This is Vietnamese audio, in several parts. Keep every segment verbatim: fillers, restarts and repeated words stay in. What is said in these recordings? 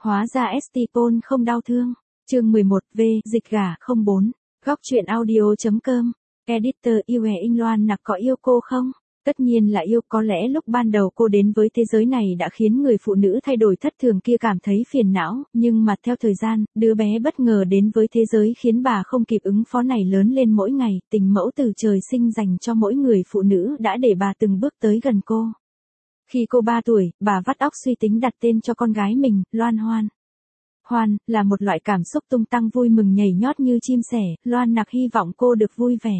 Hóa ra Estipon không đau thương. Chương mười một V, dịch gả không bốn. Góc truyện audio.com. Editor yêu hè Inh Loan Nặc có yêu cô không? Tất nhiên là yêu, có lẽ lúc ban đầu cô đến với thế giới này đã khiến người phụ nữ thay đổi thất thường kia cảm thấy phiền não, nhưng mà theo thời gian, đứa bé bất ngờ đến với thế giới khiến bà không kịp ứng phó này lớn lên mỗi ngày, tình mẫu từ trời sinh dành cho mỗi người phụ nữ đã để bà từng bước tới gần cô. Khi cô ba tuổi, bà vắt óc suy tính đặt tên cho con gái mình, Loan Hoan. Hoan, là một loại cảm xúc tung tăng vui mừng nhảy nhót như chim sẻ, Loan Nặc hy vọng cô được vui vẻ.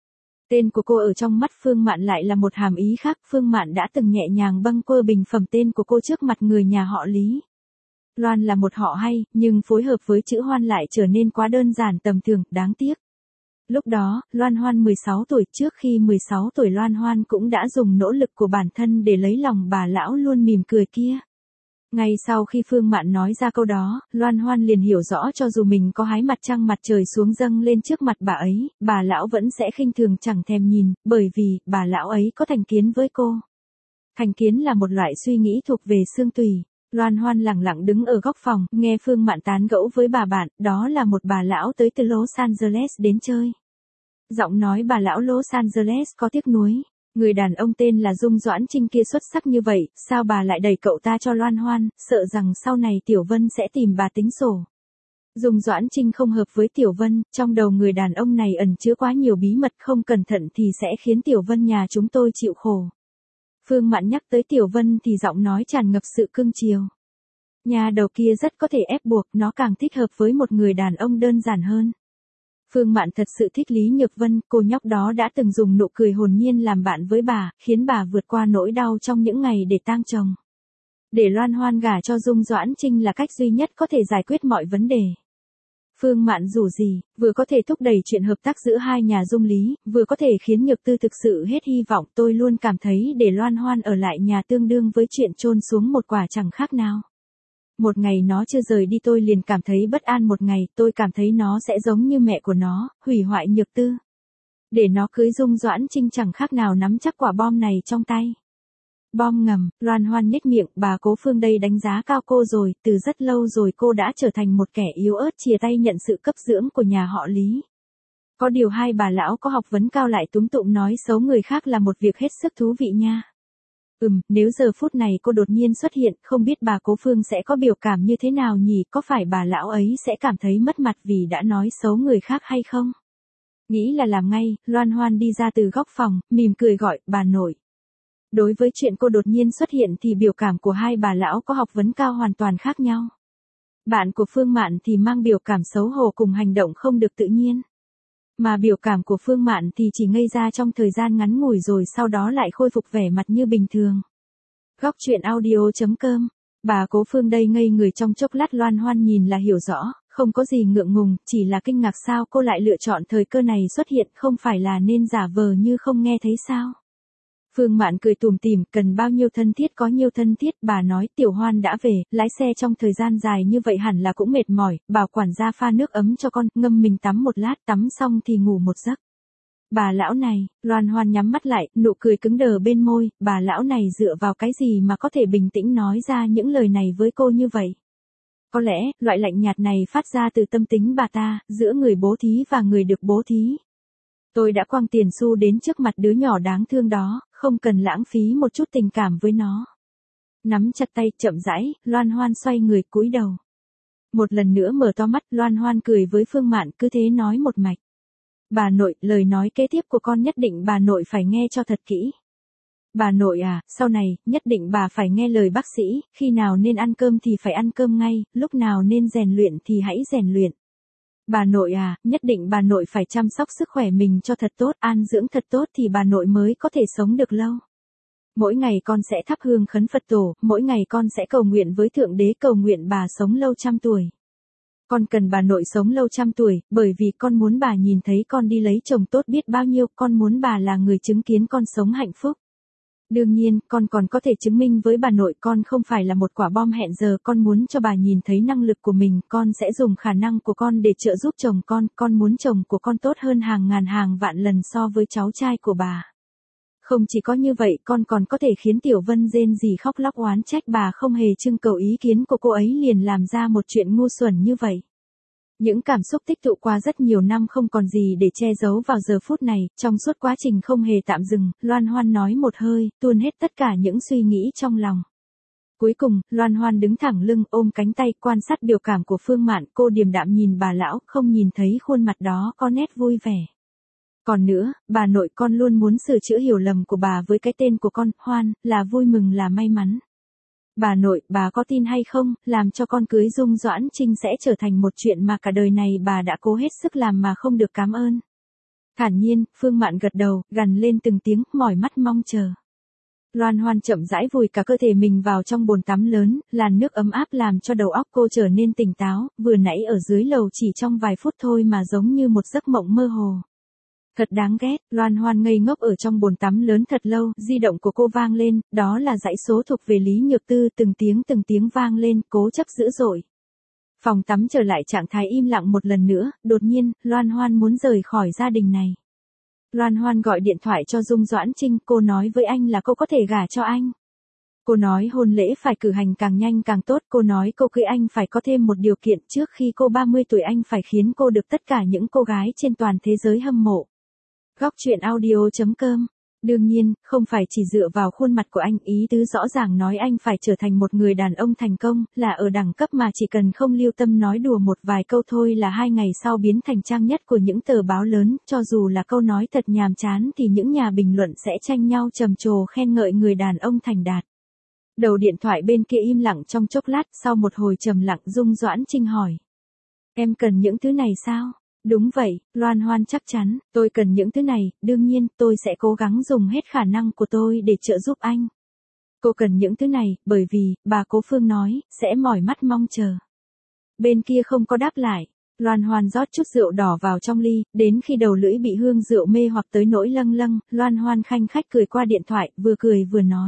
Tên của cô ở trong mắt Phương Mạn lại là một hàm ý khác, Phương Mạn đã từng nhẹ nhàng bâng quơ bình phẩm tên của cô trước mặt người nhà họ Lý. Loan là một họ hay, nhưng phối hợp với chữ Hoan lại trở nên quá đơn giản tầm thường, đáng tiếc. Lúc đó, Loan Hoan mười sáu tuổi, trước khi mười sáu tuổi Loan Hoan cũng đã dùng nỗ lực của bản thân để lấy lòng bà lão luôn mỉm cười kia. Ngay sau khi Phương Mạn nói ra câu đó, Loan Hoan liền hiểu rõ cho dù mình có hái mặt trăng mặt trời xuống dâng lên trước mặt bà ấy, bà lão vẫn sẽ khinh thường chẳng thèm nhìn, bởi vì, bà lão ấy có thành kiến với cô. Thành kiến là một loại suy nghĩ thuộc về xương tùy. Loan Hoan lẳng lặng đứng ở góc phòng, nghe Phương Mạn tán gẫu với bà bạn, đó là một bà lão tới từ Los Angeles đến chơi. Giọng nói bà lão Los Angeles có tiếc nuối. Người đàn ông tên là Dung Doãn Trinh kia xuất sắc như vậy, sao bà lại đẩy cậu ta cho Loan Hoan, sợ rằng sau này Tiểu Vân sẽ tìm bà tính sổ. Dung Doãn Trinh không hợp với Tiểu Vân, trong đầu người đàn ông này ẩn chứa quá nhiều bí mật, không cẩn thận thì sẽ khiến Tiểu Vân nhà chúng tôi chịu khổ. Phương Mạn nhắc tới Tiểu Vân thì giọng nói tràn ngập sự cưng chiều. Nhà đầu kia rất có thể ép buộc, nó càng thích hợp với một người đàn ông đơn giản hơn. Phương Mạn thật sự thích Lý Nhược Vân, cô nhóc đó đã từng dùng nụ cười hồn nhiên làm bạn với bà, khiến bà vượt qua nỗi đau trong những ngày để tang chồng. Để Loan Hoan gả cho Dung Doãn Trinh là cách duy nhất có thể giải quyết mọi vấn đề. Phương Mạn dù gì, vừa có thể thúc đẩy chuyện hợp tác giữa hai nhà Dung Lý, vừa có thể khiến Nhược Tư thực sự hết hy vọng. Tôi luôn cảm thấy để Loan Hoan ở lại nhà tương đương với chuyện chôn xuống một quả chẳng khác nào. Một ngày nó chưa rời đi tôi liền cảm thấy bất an, một ngày tôi cảm thấy nó sẽ giống như mẹ của nó, hủy hoại Nhược Tư. Để nó cưới Dung Doãn Trinh chẳng khác nào nắm chắc quả bom này trong tay. Bom ngầm, Loan Hoan nhếch miệng, bà Cố Phương đây đánh giá cao cô rồi, từ rất lâu rồi cô đã trở thành một kẻ yếu ớt chia tay nhận sự cấp dưỡng của nhà họ Lý. Có điều hai bà lão có học vấn cao lại túm tụm nói xấu người khác là một việc hết sức thú vị nha. Ừm, nếu giờ phút này cô đột nhiên xuất hiện, không biết bà Cố Phương sẽ có biểu cảm như thế nào nhỉ, có phải bà lão ấy sẽ cảm thấy mất mặt vì đã nói xấu người khác hay không? Nghĩ là làm ngay, Loan Hoan đi ra từ góc phòng, mỉm cười gọi, bà nội. Đối với chuyện cô đột nhiên xuất hiện thì biểu cảm của hai bà lão có học vấn cao hoàn toàn khác nhau. Bạn của Phương Mạn thì mang biểu cảm xấu hổ cùng hành động không được tự nhiên. Mà biểu cảm của Phương Mạn thì chỉ ngây ra trong thời gian ngắn ngủi rồi sau đó lại khôi phục vẻ mặt như bình thường. Góc truyện audio.com. Bà Cố Phương đây ngây người trong chốc lát, Loan Hoan nhìn là hiểu rõ, không có gì ngượng ngùng, chỉ là kinh ngạc sao cô lại lựa chọn thời cơ này xuất hiện, không phải là nên giả vờ như không nghe thấy sao. Phương Mạn cười tủm tỉm, cần bao nhiêu thân thiết có nhiêu thân thiết, bà nói Tiểu Hoan đã về, lái xe trong thời gian dài như vậy hẳn là cũng mệt mỏi, bảo quản gia pha nước ấm cho con, ngâm mình tắm một lát, tắm xong thì ngủ một giấc. Bà lão này, Loan Hoan nhắm mắt lại, nụ cười cứng đờ bên môi, bà lão này dựa vào cái gì mà có thể bình tĩnh nói ra những lời này với cô như vậy? Có lẽ, loại lạnh nhạt này phát ra từ tâm tính bà ta, giữa người bố thí và người được bố thí. Tôi đã quăng tiền xu đến trước mặt đứa nhỏ đáng thương đó, không cần lãng phí một chút tình cảm với nó. Nắm chặt tay, chậm rãi, Loan Hoan xoay người cúi đầu. Một lần nữa mở to mắt, Loan Hoan cười với Phương Mạn, cứ thế nói một mạch. Bà nội, lời nói kế tiếp của con nhất định bà nội phải nghe cho thật kỹ. Bà nội à, sau này, nhất định bà phải nghe lời bác sĩ, khi nào nên ăn cơm thì phải ăn cơm ngay, lúc nào nên rèn luyện thì hãy rèn luyện. Bà nội à, nhất định bà nội phải chăm sóc sức khỏe mình cho thật tốt, an dưỡng thật tốt thì bà nội mới có thể sống được lâu. Mỗi ngày con sẽ thắp hương khấn Phật tổ, mỗi ngày con sẽ cầu nguyện với Thượng Đế, cầu nguyện bà sống lâu trăm tuổi. Con cần bà nội sống lâu trăm tuổi, bởi vì con muốn bà nhìn thấy con đi lấy chồng tốt biết bao nhiêu, con muốn bà là người chứng kiến con sống hạnh phúc. Đương nhiên, con còn có thể chứng minh với bà nội con không phải là một quả bom hẹn giờ, con muốn cho bà nhìn thấy năng lực của mình, con sẽ dùng khả năng của con để trợ giúp chồng con, con muốn chồng của con tốt hơn hàng ngàn hàng vạn lần so với cháu trai của bà. Không chỉ có như vậy con còn có thể khiến Tiểu Vân rên rỉ khóc lóc oán trách bà không hề trưng cầu ý kiến của cô ấy liền làm ra một chuyện ngu xuẩn như vậy. Những cảm xúc tích tụ qua rất nhiều năm không còn gì để che giấu vào giờ phút này, trong suốt quá trình không hề tạm dừng, Loan Hoan nói một hơi, tuôn hết tất cả những suy nghĩ trong lòng. Cuối cùng, Loan Hoan đứng thẳng lưng ôm cánh tay quan sát biểu cảm của Phương Mạn, cô điềm đạm nhìn bà lão, không nhìn thấy khuôn mặt đó có nét vui vẻ. Còn nữa, bà nội con luôn muốn sửa chữa hiểu lầm của bà với cái tên của con, Hoan, là vui mừng là may mắn. Bà nội, bà có tin hay không, làm cho con cưới Dung Doãn Trinh sẽ trở thành một chuyện mà cả đời này bà đã cố hết sức làm mà không được cảm ơn. Thản nhiên, Phương Mạn gật đầu, gằn lên từng tiếng, mỏi mắt mong chờ. Loan Hoan chậm rãi vùi cả cơ thể mình vào trong bồn tắm lớn, làn nước ấm áp làm cho đầu óc cô trở nên tỉnh táo, vừa nãy ở dưới lầu chỉ trong vài phút thôi mà giống như một giấc mộng mơ hồ. Thật đáng ghét, Loan Hoan ngây ngốc ở trong bồn tắm lớn thật lâu, di động của cô vang lên, đó là dãy số thuộc về Lý Nhược Tư, từng tiếng từng tiếng vang lên, cố chấp dữ dội. Phòng tắm trở lại trạng thái im lặng một lần nữa, đột nhiên, Loan Hoan muốn rời khỏi gia đình này. Loan Hoan gọi điện thoại cho Dung Doãn Trinh, cô nói với anh là cô có thể gả cho anh. Cô nói hôn lễ phải cử hành càng nhanh càng tốt, cô nói cô cưới anh phải có thêm một điều kiện, trước khi cô ba mươi tuổi anh phải khiến cô được tất cả những cô gái trên toàn thế giới hâm mộ. Góc truyện audio chấm com. Đương nhiên, không phải chỉ dựa vào khuôn mặt của anh, ý tứ rõ ràng nói anh phải trở thành một người đàn ông thành công, là ở đẳng cấp mà chỉ cần không lưu tâm nói đùa một vài câu thôi là hai ngày sau biến thành trang nhất của những tờ báo lớn, cho dù là câu nói thật nhàm chán thì những nhà bình luận sẽ tranh nhau trầm trồ khen ngợi người đàn ông thành đạt. Đầu điện thoại bên kia im lặng trong chốc lát, sau một hồi trầm lặng Dung Doãn Trinh hỏi. Em cần những thứ này sao? Đúng vậy, Loan Hoan chắc chắn, tôi cần những thứ này, đương nhiên, tôi sẽ cố gắng dùng hết khả năng của tôi để trợ giúp anh. Cô cần những thứ này, bởi vì, bà Cố Phương nói, sẽ mỏi mắt mong chờ. Bên kia không có đáp lại, Loan Hoan rót chút rượu đỏ vào trong ly, đến khi đầu lưỡi bị hương rượu mê hoặc tới nỗi lâng lâng, Loan Hoan khanh khách cười qua điện thoại, vừa cười vừa nói.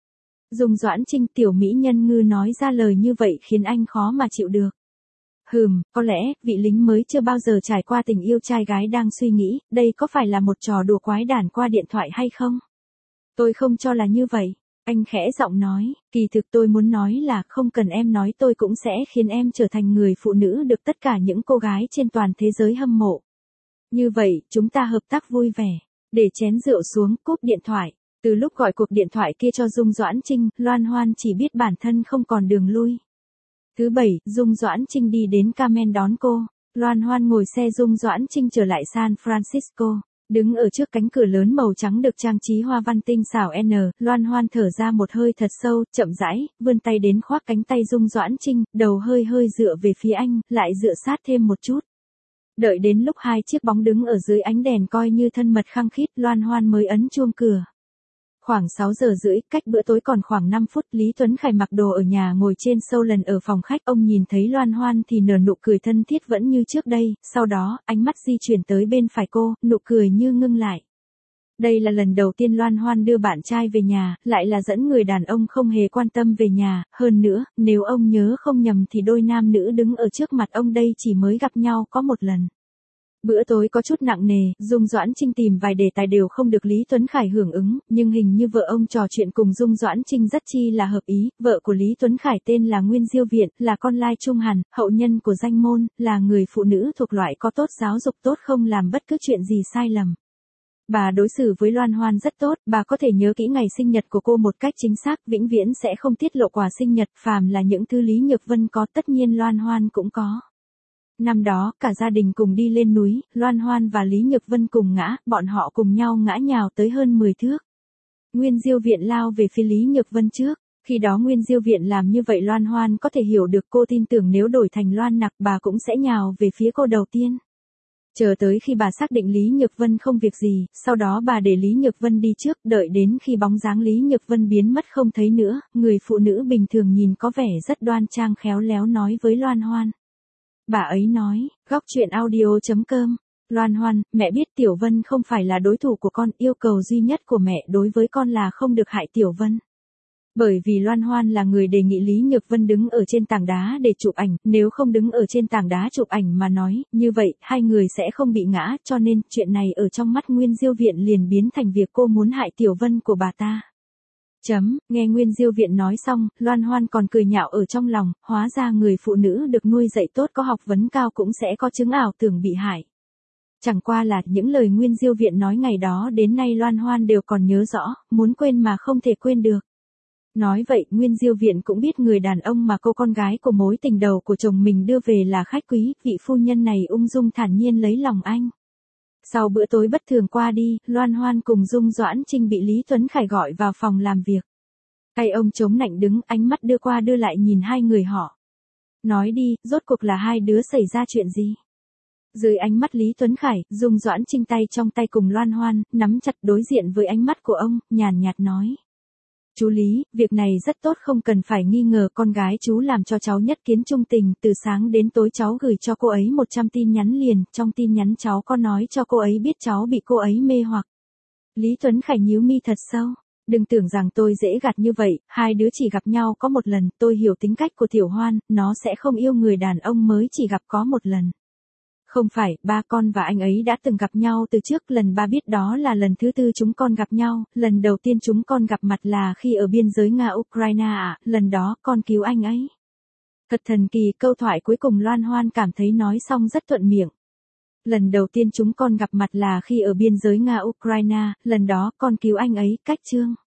Dung Doãn Trinh, tiểu mỹ nhân ngư nói ra lời như vậy khiến anh khó mà chịu được. Hừm, có lẽ, vị lính mới chưa bao giờ trải qua tình yêu trai gái đang suy nghĩ, đây có phải là một trò đùa quái đản qua điện thoại hay không? Tôi không cho là như vậy. Anh khẽ giọng nói, kỳ thực tôi muốn nói là không cần em nói tôi cũng sẽ khiến em trở thành người phụ nữ được tất cả những cô gái trên toàn thế giới hâm mộ. Như vậy, chúng ta hợp tác vui vẻ. Để chén rượu xuống, cúp điện thoại. Từ lúc gọi cuộc điện thoại kia cho Dung Doãn Trinh, Loan Hoan chỉ biết bản thân không còn đường lui. Thứ bảy, Dung Doãn Trinh đi đến Carmen đón cô. Loan Hoan ngồi xe Dung Doãn Trinh trở lại San Francisco. Đứng ở trước cánh cửa lớn màu trắng được trang trí hoa văn tinh xảo N, Loan Hoan thở ra một hơi thật sâu, chậm rãi, vươn tay đến khoác cánh tay Dung Doãn Trinh, đầu hơi hơi dựa về phía anh, lại dựa sát thêm một chút. Đợi đến lúc hai chiếc bóng đứng ở dưới ánh đèn coi như thân mật khăng khít, Loan Hoan mới ấn chuông cửa. Khoảng sáu giờ rưỡi, cách bữa tối còn khoảng năm phút, Lý Tuấn Khải mặc đồ ở nhà ngồi trên sâu lần ở phòng khách, ông nhìn thấy Loan Hoan thì nở nụ cười thân thiết vẫn như trước đây, sau đó, ánh mắt di chuyển tới bên phải cô, nụ cười như ngưng lại. Đây là lần đầu tiên Loan Hoan đưa bạn trai về nhà, lại là dẫn người đàn ông không hề quan tâm về nhà, hơn nữa, nếu ông nhớ không nhầm thì đôi nam nữ đứng ở trước mặt ông đây chỉ mới gặp nhau có một lần. Bữa tối có chút nặng nề, Dung Doãn Trinh tìm vài đề tài đều không được Lý Tuấn Khải hưởng ứng, nhưng hình như vợ ông trò chuyện cùng Dung Doãn Trinh rất chi là hợp ý, vợ của Lý Tuấn Khải tên là Nguyên Diêu Viện, là con lai trung hàn, hậu nhân của danh môn, là người phụ nữ thuộc loại có tốt giáo dục tốt không làm bất cứ chuyện gì sai lầm. Bà đối xử với Loan Hoan rất tốt, bà có thể nhớ kỹ ngày sinh nhật của cô một cách chính xác, vĩnh viễn sẽ không tiết lộ quà sinh nhật, phàm là những thứ Lý Nhược Vân có tất nhiên Loan Hoan cũng có. Năm đó, cả gia đình cùng đi lên núi, Loan Hoan và Lý Nhược Vân cùng ngã, bọn họ cùng nhau ngã nhào tới hơn mười thước. Nguyên Diêu Viện lao về phía Lý Nhược Vân trước. Khi đó Nguyên Diêu Viện làm như vậy Loan Hoan có thể hiểu được, cô tin tưởng nếu đổi thành Loan Nặc bà cũng sẽ nhào về phía cô đầu tiên. Chờ tới khi bà xác định Lý Nhược Vân không việc gì, sau đó bà để Lý Nhược Vân đi trước, đợi đến khi bóng dáng Lý Nhược Vân biến mất không thấy nữa, người phụ nữ bình thường nhìn có vẻ rất đoan trang khéo léo nói với Loan Hoan. Bà ấy nói, góc truyện audio chấm com, Loan Hoan, mẹ biết Tiểu Vân không phải là đối thủ của con, yêu cầu duy nhất của mẹ đối với con là không được hại Tiểu Vân. Bởi vì Loan Hoan là người đề nghị Lý Nhược Vân đứng ở trên tảng đá để chụp ảnh, nếu không đứng ở trên tảng đá chụp ảnh mà nói, như vậy, hai người sẽ không bị ngã, cho nên, chuyện này ở trong mắt Nguyên Diêu Viện liền biến thành việc cô muốn hại Tiểu Vân của bà ta. Chấm, nghe Nguyên Diêu Viện nói xong, Loan Hoan còn cười nhạo ở trong lòng, hóa ra người phụ nữ được nuôi dạy tốt có học vấn cao cũng sẽ có chứng ảo tưởng bị hại. Chẳng qua là những lời Nguyên Diêu Viện nói ngày đó đến nay Loan Hoan đều còn nhớ rõ, muốn quên mà không thể quên được. Nói vậy, Nguyên Diêu Viện cũng biết người đàn ông mà cô con gái của mối tình đầu của chồng mình đưa về là khách quý, vị phu nhân này ung dung thản nhiên lấy lòng anh. Sau bữa tối bất thường qua đi, Loan Hoan cùng Dung Doãn Trinh bị Lý Tuấn Khải gọi vào phòng làm việc. Tay ông chống nạnh đứng, ánh mắt đưa qua đưa lại nhìn hai người họ. Nói đi, rốt cuộc là hai đứa xảy ra chuyện gì? Dưới ánh mắt Lý Tuấn Khải, Dung Doãn Trinh tay trong tay cùng Loan Hoan, nắm chặt đối diện với ánh mắt của ông, nhàn nhạt nói. Chú Lý, việc này rất tốt không cần phải nghi ngờ con gái chú làm cho cháu nhất kiến trung tình, từ sáng đến tối cháu gửi cho cô ấy một trăm tin nhắn liền, trong tin nhắn cháu có nói cho cô ấy biết cháu bị cô ấy mê hoặc. Lý Tuấn Khải nhíu mi thật sâu, đừng tưởng rằng tôi dễ gạt như vậy, hai đứa chỉ gặp nhau có một lần, tôi hiểu tính cách của Tiểu Hoan, nó sẽ không yêu người đàn ông mới chỉ gặp có một lần. Không phải, ba con và anh ấy đã từng gặp nhau từ trước, lần ba biết đó là lần thứ tư chúng con gặp nhau, lần đầu tiên chúng con gặp mặt là khi ở biên giới Nga-Ukraine ạ, lần đó con cứu anh ấy. Thật thần kỳ, câu thoại cuối cùng Loan Hoan cảm thấy nói xong rất thuận miệng. Lần đầu tiên chúng con gặp mặt là khi ở biên giới Nga-Ukraine, lần đó con cứu anh ấy, cách chương.